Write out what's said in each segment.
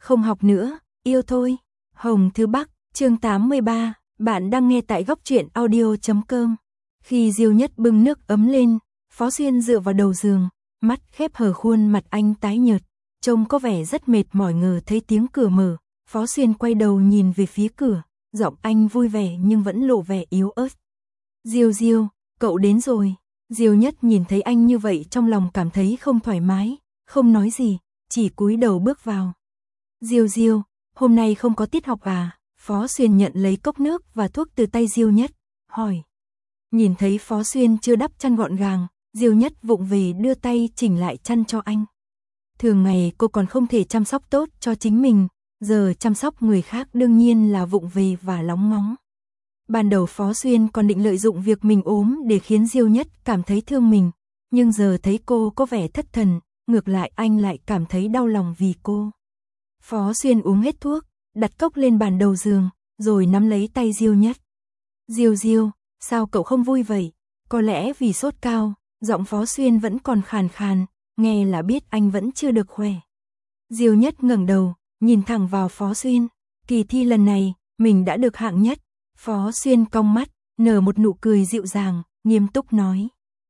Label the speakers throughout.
Speaker 1: không học nữa, yêu thôi. Hồng Thư Bắc, chương 83, bạn đang nghe tại góc truyện audio.com. Khi Diêu Nhất bưng nước ấm lên, Phó Xuyên dựa vào đầu giường, mắt khép hờ, khuôn mặt anh tái nhợt, trông có vẻ rất mệt mỏi. Ngờ thấy tiếng cửa mở, Phó Xuyên quay đầu nhìn về phía cửa, giọng anh vui vẻ nhưng vẫn lộ vẻ yếu ớt. Diêu, cậu đến rồi. Diêu Nhất nhìn thấy anh như vậy trong lòng cảm thấy không thoải mái, không nói gì, chỉ cúi đầu bước vào. Diêu, hôm nay không có tiết học à? Phó Xuyên nhận lấy cốc nước và thuốc từ tay Diêu Nhất, hỏi. Nhìn thấy Phó Xuyên chưa đắp chăn gọn gàng, Diêu Nhất vụng về đưa tay chỉnh lại chăn cho anh. Thường ngày cô còn không thể chăm sóc tốt cho chính mình, giờ chăm sóc người khác đương nhiên là vụng về và lóng ngóng. Ban đầu Phó Xuyên còn định lợi dụng việc mình ốm để khiến Diêu Nhất cảm thấy thương mình, nhưng giờ thấy cô có vẻ thất thần, ngược lại anh lại cảm thấy đau lòng vì cô. Phó Xuyên uống hết thuốc, đặt cốc lên bàn đầu giường, rồi nắm lấy tay Diêu Nhất. Diêu, sao cậu không vui vậy? Có lẽ vì sốt cao, giọng Phó Xuyên vẫn còn khàn khàn, nghe là biết anh vẫn chưa được khỏe. Diêu Nhất ngẩng đầu, nhìn thẳng vào Phó Xuyên. Kỳ thi lần này, mình đã được hạng nhất. Phó Xuyên cong mắt, nở một nụ cười dịu dàng, nghiêm túc nói.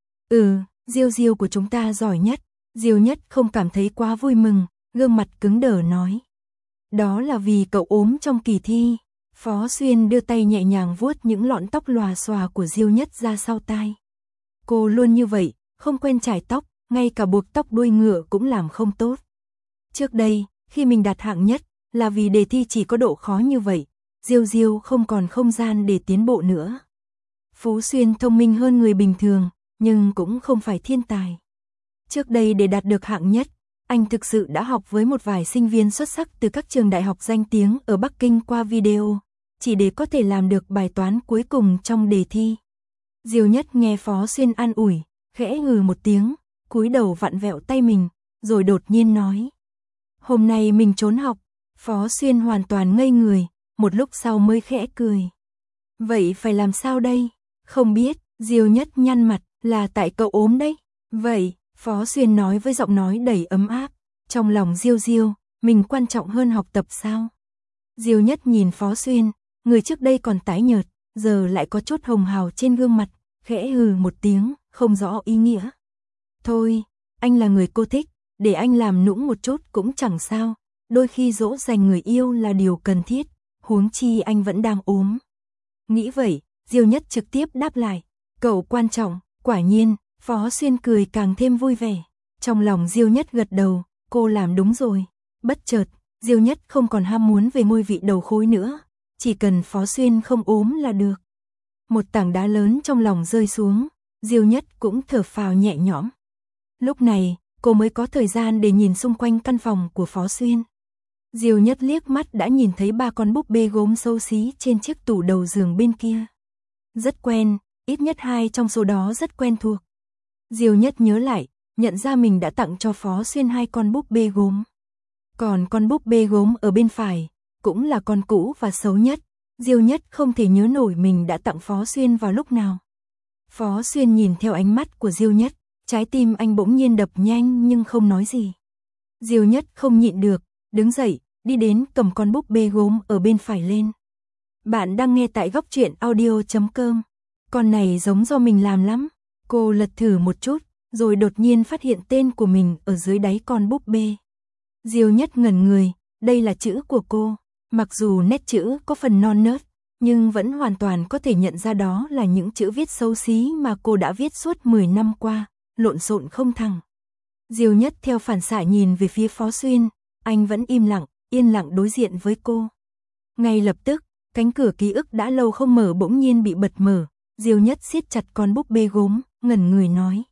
Speaker 1: Diêu của chúng ta giỏi nhất. Diêu Nhất không cảm thấy quá vui mừng, gương mặt cứng đờ nói. Đó là vì cậu ốm trong kỳ thi. Phó Xuyên đưa tay nhẹ nhàng vuốt những lọn tóc lòa xòa của Diêu Nhất ra sau tai. Cô luôn như vậy, không quen chải tóc, ngay cả buộc tóc đuôi ngựa cũng làm không tốt. Trước đây, khi mình đạt hạng nhất, là vì đề thi chỉ có độ khó như vậy, Diêu không còn không gian để tiến bộ nữa. Phú Xuyên thông minh hơn người bình thường, nhưng cũng không phải thiên tài. Trước đây để đạt được hạng nhất, anh thực sự đã học với một vài sinh viên xuất sắc từ các trường đại học danh tiếng ở Bắc Kinh qua video, chỉ để có thể làm được bài toán cuối cùng trong đề thi. Diêu Nhất nghe Phó Xuyên an ủi, khẽ hừ một tiếng, cúi đầu vặn vẹo tay mình, rồi đột nhiên nói. Hôm nay mình trốn học. Phó Xuyên hoàn toàn ngây người, một lúc sau mới khẽ cười. Vậy phải làm sao đây? Không biết. Diêu Nhất nhăn mặt, là tại cậu ốm đấy. Vậy, Phó Xuyên nói với giọng nói đầy ấm áp. Trong lòng Diêu, mình quan trọng hơn học tập sao? Diêu Nhất nhìn Phó Xuyên, người trước đây còn tái nhợt, giờ lại có chút hồng hào trên gương mặt, khẽ hừ một tiếng, không rõ ý nghĩa. Thôi, anh là người cô thích, để anh làm nũng một chút cũng chẳng sao, đôi khi dỗ dành người yêu là điều cần thiết, huống chi anh vẫn đang ốm. Nghĩ vậy, Diêu Nhất trực tiếp đáp lại, cậu quan trọng, quả nhiên. Phó Xuyên cười càng thêm vui vẻ. Trong lòng Diêu Nhất gật đầu, cô làm đúng rồi. Bất chợt, Diêu Nhất không còn ham muốn về ngôi vị đầu khối nữa, chỉ cần Phó Xuyên không ốm là được. Một tảng đá lớn trong lòng rơi xuống, Diêu Nhất cũng thở phào nhẹ nhõm. Lúc này, cô mới có thời gian để nhìn xung quanh căn phòng của Phó Xuyên. Diêu Nhất liếc mắt đã nhìn thấy 3 con búp bê gốm xấu xí trên chiếc tủ đầu giường bên kia. Rất quen, ít nhất 2 trong số đó rất quen thuộc. Diêu Nhất nhớ lại, nhận ra mình đã tặng cho Phó Xuyên 2 con búp bê gốm. Còn con búp bê gốm ở bên phải, cũng là con cũ và xấu nhất. Diêu Nhất không thể nhớ nổi mình đã tặng Phó Xuyên vào lúc nào. Phó Xuyên nhìn theo ánh mắt của Diêu Nhất, trái tim anh bỗng nhiên đập nhanh nhưng không nói gì. Diêu Nhất không nhịn được, đứng dậy, đi đến cầm con búp bê gốm ở bên phải lên. Bạn đang nghe tại góc truyện audio.com. Con này giống do mình làm lắm. Cô lật thử một chút, rồi đột nhiên phát hiện tên của mình ở dưới đáy con búp bê. Diêu Nhất ngẩn người, đây là chữ của cô. Mặc dù nét chữ có phần non nớt, nhưng vẫn hoàn toàn có thể nhận ra đó là những chữ viết xấu xí mà cô đã viết suốt 10 năm qua, lộn xộn không thẳng. Diêu Nhất theo phản xạ nhìn về phía Phó Xuyên, anh vẫn im lặng, yên lặng đối diện với cô. Ngay lập tức, cánh cửa ký ức đã lâu không mở bỗng nhiên bị bật mở. Diêu Nhất siết chặt con búp bê gốm, ngẩn người nói.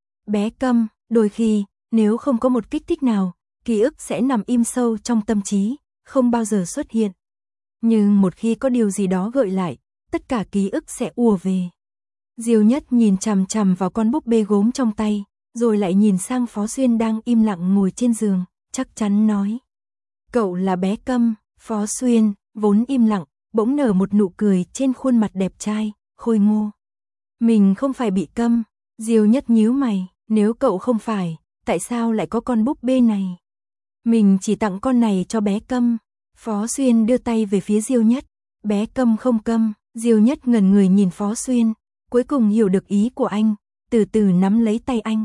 Speaker 1: Bé Câm, đôi khi, nếu không có một kích thích nào, ký ức sẽ nằm im sâu trong tâm trí, không bao giờ xuất hiện. Nhưng một khi có điều gì đó gợi lại, tất cả ký ức sẽ ùa về. Diêu Nhất nhìn chằm chằm vào con búp bê gốm trong tay, rồi lại nhìn sang Phó Xuyên đang im lặng ngồi trên giường, chắc chắn nói. Cậu là bé Câm. Phó Xuyên, vốn im lặng, bỗng nở một nụ cười trên khuôn mặt đẹp trai, khôi ngô. Mình không phải bị câm. Diêu Nhất nhíu mày, nếu cậu không phải, tại sao lại có con búp bê này? Mình chỉ tặng con này cho bé Câm. Phó Xuyên đưa tay về phía Diêu Nhất. Bé Câm không câm. Diêu Nhất ngẩn người nhìn Phó Xuyên, cuối cùng hiểu được ý của anh, từ từ nắm lấy tay anh.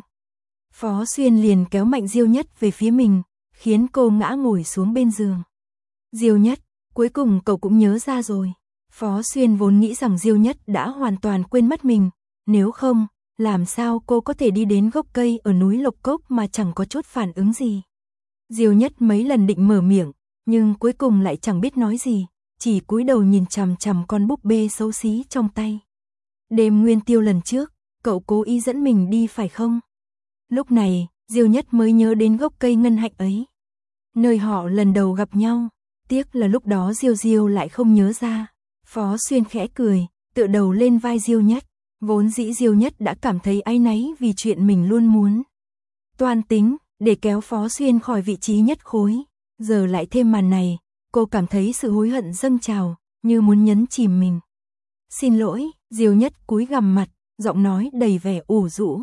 Speaker 1: Phó Xuyên liền kéo mạnh Diêu Nhất về phía mình, khiến cô ngã ngồi xuống bên giường. Diêu Nhất, cuối cùng cậu cũng nhớ ra rồi. Phó Xuyên vốn nghĩ rằng Diêu Nhất đã hoàn toàn quên mất mình, nếu không, làm sao cô có thể đi đến gốc cây ở núi Lộc Cốc mà chẳng có chút phản ứng gì. Diêu Nhất mấy lần định mở miệng, nhưng cuối cùng lại chẳng biết nói gì, chỉ cúi đầu nhìn chằm chằm con búp bê xấu xí trong tay. Đêm nguyên tiêu lần trước, cậu cố ý dẫn mình đi phải không? Lúc này, Diêu Nhất mới nhớ đến gốc cây ngân hạnh ấy. Nơi họ lần đầu gặp nhau, tiếc là lúc đó Diêu Diêu lại không nhớ ra. Phó Xuyên khẽ cười, tựa đầu lên vai Diêu Nhất. Vốn dĩ Diêu Nhất đã cảm thấy áy náy vì chuyện mình luôn muốn toan tính, để kéo Phó Xuyên khỏi vị trí nhất khối. Giờ lại thêm màn này, cô cảm thấy sự hối hận dâng trào, như muốn nhấn chìm mình. Xin lỗi, Diêu Nhất cúi gằm mặt, giọng nói đầy vẻ ủ rũ.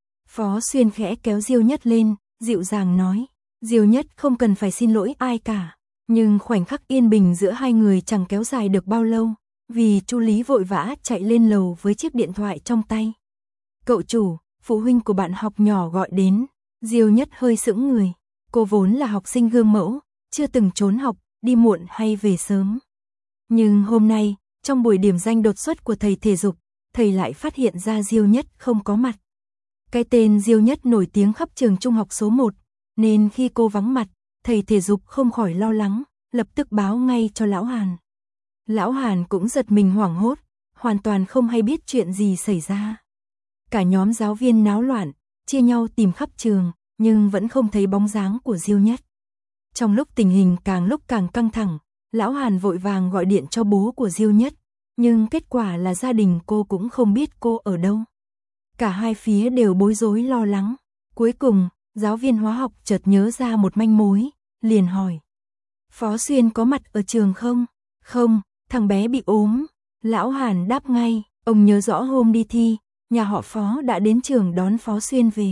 Speaker 1: Phó Xuyên khẽ kéo Diêu Nhất lên, dịu dàng nói. Diêu Nhất không cần phải xin lỗi ai cả. Nhưng khoảnh khắc yên bình giữa hai người chẳng kéo dài được bao lâu, vì Chu Lý vội vã chạy lên lầu với chiếc điện thoại trong tay. Cậu chủ, phụ huynh của bạn học nhỏ gọi đến. Diêu Nhất hơi sững người. Cô vốn là học sinh gương mẫu, chưa từng trốn học, đi muộn hay về sớm. Nhưng hôm nay, trong buổi điểm danh đột xuất của thầy thể dục, thầy lại phát hiện ra Diêu Nhất không có mặt. Cái tên Diêu Nhất nổi tiếng khắp trường trung học số 1, nên khi cô vắng mặt, thầy thể dục không khỏi lo lắng, lập tức báo ngay cho Lão Hàn. Lão Hàn cũng giật mình hoảng hốt, hoàn toàn không hay biết chuyện gì xảy ra. Cả nhóm giáo viên náo loạn, chia nhau tìm khắp trường, nhưng vẫn không thấy bóng dáng của Diêu Nhất. Trong lúc tình hình càng lúc càng căng thẳng, Lão Hàn vội vàng gọi điện cho bố của Diêu Nhất, nhưng kết quả là gia đình cô cũng không biết cô ở đâu. Cả hai phía đều bối rối lo lắng. Cuối cùng, giáo viên hóa học chợt nhớ ra một manh mối, liền hỏi. Phó Xuyên có mặt ở trường không? Không, thằng bé bị ốm. Lão Hàn đáp ngay, ông nhớ rõ hôm đi thi, nhà họ Phó đã đến trường đón Phó Xuyên về.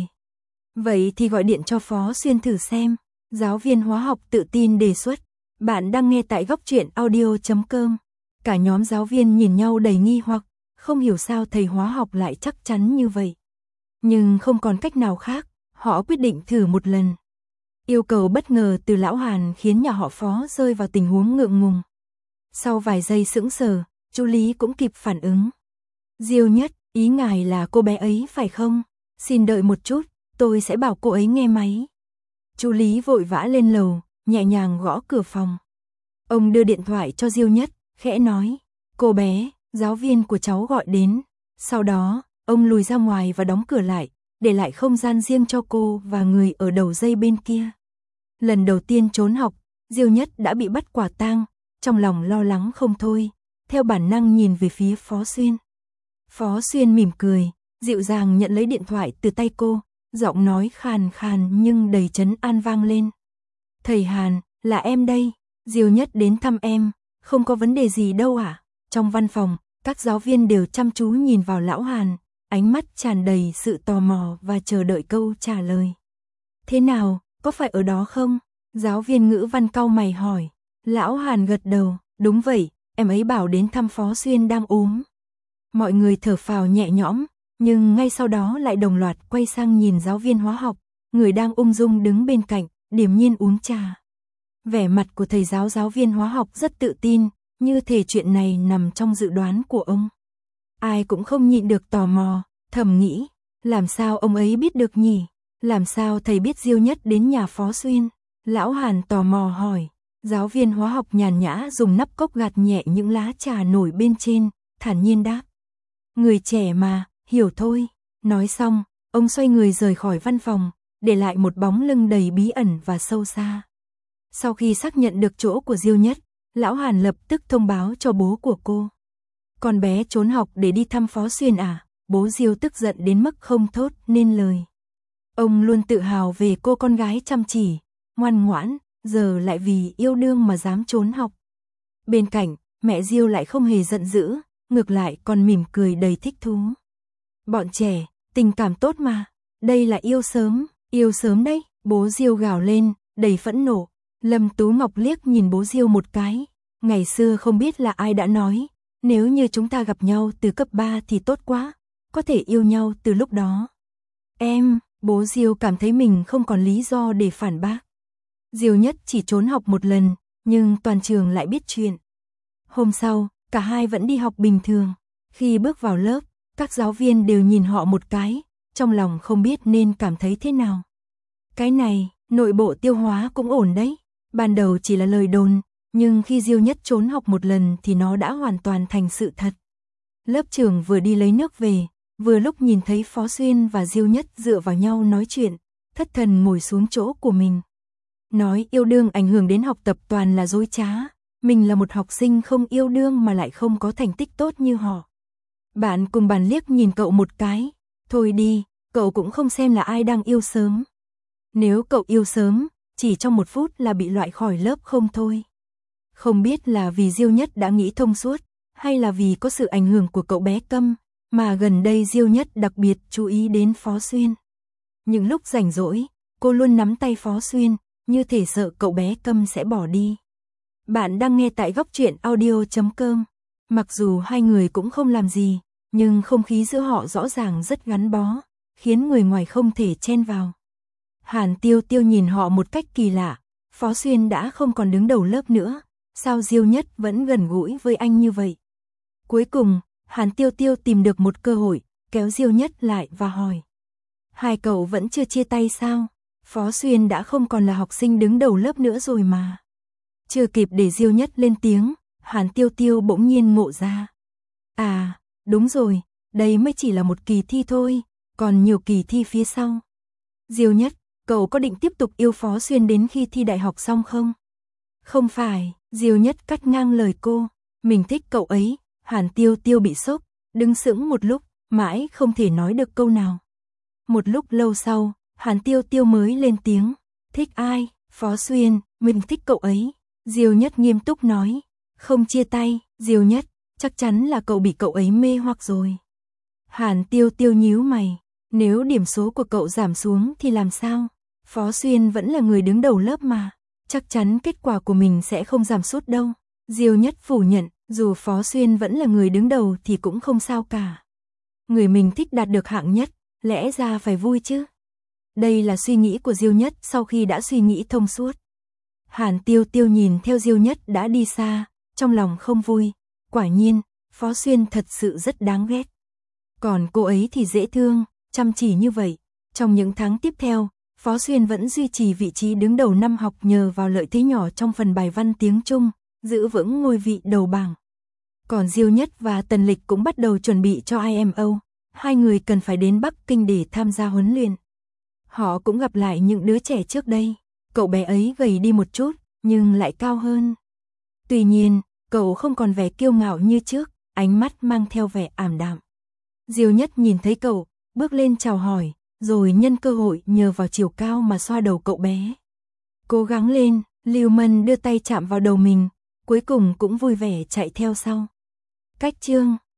Speaker 1: Vậy thì gọi điện cho Phó Xuyên thử xem. Giáo viên hóa học tự tin đề xuất. Bạn đang nghe tại góc truyện audio.com. Cả nhóm giáo viên nhìn nhau đầy nghi hoặc, không hiểu sao thầy hóa học lại chắc chắn như vậy. Nhưng không còn cách nào khác, họ quyết định thử một lần. Yêu cầu bất ngờ từ Lão Hàn khiến nhà họ Phó rơi vào tình huống ngượng ngùng. Sau vài giây sững sờ, Chu Lý cũng kịp phản ứng. Diêu Nhất, ý ngài là cô bé ấy phải không? Xin đợi một chút, tôi sẽ bảo cô ấy nghe máy. Chu Lý vội vã lên lầu, nhẹ nhàng gõ cửa phòng. Ông đưa điện thoại cho Diêu Nhất, khẽ nói. Cô bé, giáo viên của cháu gọi đến. Sau đó, ông lùi ra ngoài và đóng cửa lại, để lại không gian riêng cho cô và người ở đầu dây bên kia. Lần đầu tiên trốn học, Diêu Nhất đã bị bắt quả tang, trong lòng lo lắng không thôi, theo bản năng nhìn về phía Phó Xuyên. Phó Xuyên mỉm cười, dịu dàng nhận lấy điện thoại từ tay cô, giọng nói khàn khàn nhưng đầy trấn an vang lên. Thầy Hàn, là em đây, Diêu Nhất đến thăm em, không có vấn đề gì đâu ạ. Trong văn phòng, các giáo viên đều chăm chú nhìn vào Lão Hàn, ánh mắt tràn đầy sự tò mò và chờ đợi câu trả lời. Thế nào, có phải ở đó không? Giáo viên ngữ văn cau mày hỏi. Lão Hàn gật đầu, đúng vậy, em ấy bảo đến thăm Phó Xuyên đang ốm. Mọi người thở phào nhẹ nhõm, nhưng ngay sau đó lại đồng loạt quay sang nhìn giáo viên hóa học, người đang ung dung đứng bên cạnh, điềm nhiên uống trà. Vẻ mặt của thầy giáo viên hóa học rất tự tin, như thể chuyện này nằm trong dự đoán của ông. Ai cũng không nhịn được tò mò, thầm nghĩ, làm sao ông ấy biết được nhỉ? Làm sao thầy biết Diêu Nhất đến nhà Phó Xuyên? Lão Hàn tò mò hỏi. Giáo viên hóa học nhàn nhã dùng nắp cốc gạt nhẹ những lá trà nổi bên trên, thản nhiên đáp. Người trẻ mà, hiểu thôi. Nói xong, ông xoay người rời khỏi văn phòng, để lại một bóng lưng đầy bí ẩn và sâu xa. Sau khi xác nhận được chỗ của Diêu Nhất, Lão Hàn lập tức thông báo cho bố của cô. Con bé trốn học để đi thăm Phó Xuyên à? Bố Diêu tức giận đến mức không thốt nên lời. Ông luôn tự hào về cô con gái chăm chỉ, ngoan ngoãn, giờ lại vì yêu đương mà dám trốn học. Bên cạnh, mẹ Diêu lại không hề giận dữ, ngược lại còn mỉm cười đầy thích thú. Bọn trẻ, tình cảm tốt mà, đây là yêu sớm đấy, bố Diêu gào lên, đầy phẫn nộ. Lâm Tú Ngọc liếc nhìn bố Diêu một cái. Ngày xưa không biết là ai đã nói, nếu như chúng ta gặp nhau từ cấp 3 thì tốt quá, có thể yêu nhau từ lúc đó. Bố Diêu cảm thấy mình không còn lý do để phản bác. Diêu Nhất chỉ trốn học một lần, nhưng toàn trường lại biết chuyện. Hôm sau, cả hai vẫn đi học bình thường. Khi bước vào lớp, các giáo viên đều nhìn họ một cái, trong lòng không biết nên cảm thấy thế nào. Cái này, nội bộ Tiêu Hóa cũng ổn đấy. Ban đầu chỉ là lời đồn, nhưng khi Diêu Nhất trốn học một lần thì nó đã hoàn toàn thành sự thật. Lớp trưởng vừa đi lấy nước về, vừa lúc nhìn thấy Phó Xuyên và Diêu Nhất dựa vào nhau nói chuyện, thất thần ngồi xuống chỗ của mình. Nói yêu đương ảnh hưởng đến học tập toàn là dối trá, mình là một học sinh không yêu đương mà lại không có thành tích tốt như họ. Bạn cùng bàn liếc nhìn cậu một cái, thôi đi, cậu cũng không xem là ai đang yêu sớm. Nếu cậu yêu sớm, chỉ trong 1 phút là bị loại khỏi lớp không thôi. Không biết là vì Diêu Nhất đã nghĩ thông suốt, hay là vì có sự ảnh hưởng của cậu bé Câm, mà gần đây Diêu Nhất đặc biệt chú ý đến Phó Xuyên. Những lúc rảnh rỗi, cô luôn nắm tay Phó Xuyên, như thể sợ cậu bé Câm sẽ bỏ đi. Bạn đang nghe tại Góc Truyện Audio.com. Mặc dù hai người cũng không làm gì, nhưng không khí giữa họ rõ ràng rất gắn bó, khiến người ngoài không thể chen vào. Hàn Tiêu Tiêu nhìn họ một cách kỳ lạ, Phó Xuyên đã không còn đứng đầu lớp nữa, sao Diêu Nhất vẫn gần gũi với anh như vậy? Cuối cùng, Hàn Tiêu Tiêu tìm được một cơ hội, kéo Diêu Nhất lại và hỏi. Hai cậu vẫn chưa chia tay sao? Phó Xuyên đã không còn là học sinh đứng đầu lớp nữa rồi mà. Chưa kịp để Diêu Nhất lên tiếng, Hàn Tiêu Tiêu bỗng nhiên ngộ ra. À, đúng rồi, đây mới chỉ là một kỳ thi thôi, còn nhiều kỳ thi phía sau. Diêu Nhất, cậu có định tiếp tục yêu Phó Xuyên đến khi thi đại học xong không? Không phải, Diêu Nhất cắt ngang lời cô, mình thích cậu ấy. Hàn Tiêu Tiêu bị sốc, đứng sững một lúc, mãi không thể nói được câu nào. Một lúc lâu sau, Hàn Tiêu Tiêu mới lên tiếng, thích ai? Phó Xuyên, mình thích cậu ấy. Diêu Nhất nghiêm túc nói, không chia tay. Diêu Nhất, chắc chắn là cậu bị cậu ấy mê hoặc rồi. Hàn Tiêu Tiêu nhíu mày, nếu điểm số của cậu giảm xuống thì làm sao? Phó Xuyên vẫn là người đứng đầu lớp mà, chắc chắn kết quả của mình sẽ không giảm sút đâu. Diêu Nhất phủ nhận, dù Phó Xuyên vẫn là người đứng đầu thì cũng không sao cả. Người mình thích đạt được hạng nhất, lẽ ra phải vui chứ. Đây là suy nghĩ của Diêu Nhất sau khi đã suy nghĩ thông suốt. Hàn Tiêu Tiêu nhìn theo Diêu Nhất đã đi xa, trong lòng không vui. Quả nhiên, Phó Xuyên thật sự rất đáng ghét. Còn cô ấy thì dễ thương, chăm chỉ như vậy. Trong những tháng tiếp theo, Phó Xuyên vẫn duy trì vị trí đứng đầu năm học nhờ vào lợi thế nhỏ trong phần bài văn tiếng Trung, giữ vững ngôi vị đầu bảng. Còn Diêu Nhất và Tần Lịch cũng bắt đầu chuẩn bị cho IMO. Hai người cần phải đến Bắc Kinh để tham gia huấn luyện. Họ cũng gặp lại những đứa trẻ trước đây. Cậu bé ấy gầy đi một chút, nhưng lại cao hơn. Tuy nhiên, cậu không còn vẻ kiêu ngạo như trước, ánh mắt mang theo vẻ ảm đạm. Diêu Nhất nhìn thấy cậu, bước lên chào hỏi, rồi nhân cơ hội nhờ vào chiều cao mà xoa đầu cậu bé. Cố gắng lên, Lưu Mân đưa tay chạm vào đầu mình, cuối cùng cũng vui vẻ chạy theo sau. Cách chương